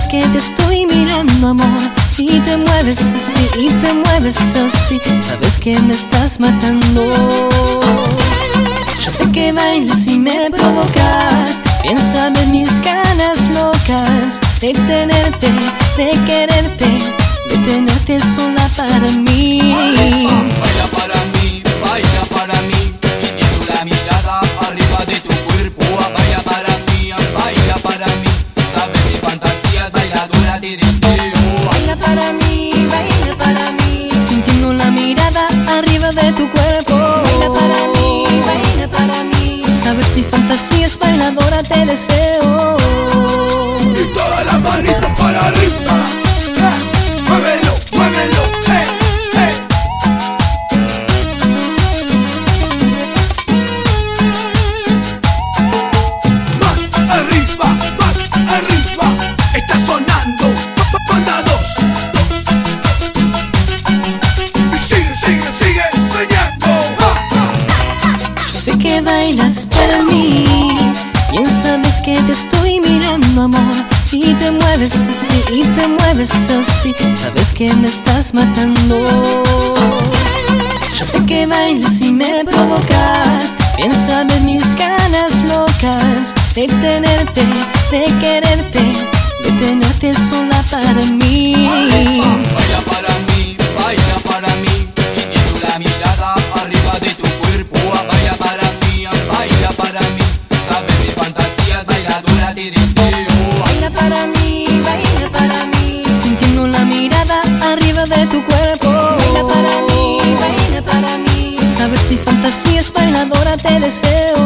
que te estoy mirando, amor, y te mueves así, y te mueves así. Sabes que me estás matando. Yo sé que bailas y me provocas. Piénsame en mis ganas locas de tenerte, de quererte, de tenerte sola para mí. Baila para mí, baila para mí, sintiendo la mirada arriba de tu cuerpo. Baila para mí, baila para mí. Sabes mis fantasías, bailadora te deseo. Baila para mí, sintiendo la mirada arriba de tu cuerpo. Baila para mí, sabes mis fantasías, bailadora te deseo. Y todas las manitas para arriba. Muévelo, muévelo, hey, hey. Más arriba, está sonando. Banda 2. Y sigue, soñando. Yo sé que bailas para mí, bien sabes que te estoy mirando, amor, y te mueves así, y te mueves así. Sabes que me estás matando. Yo sé que bailas y me provocas. Piénsame en mis ganas locas de tenerte, de quererte, de tenerte sola para mí. Baila para mí, sintiendo la mirada arriba de tu cuerpo. Baila para mí, sabes mis fantasías, bailadora te deseo. Baila para mí, sintiendo la mirada arriba de tu cuerpo. Baila para mí, sabes mis fantasías, bailadora te deseo.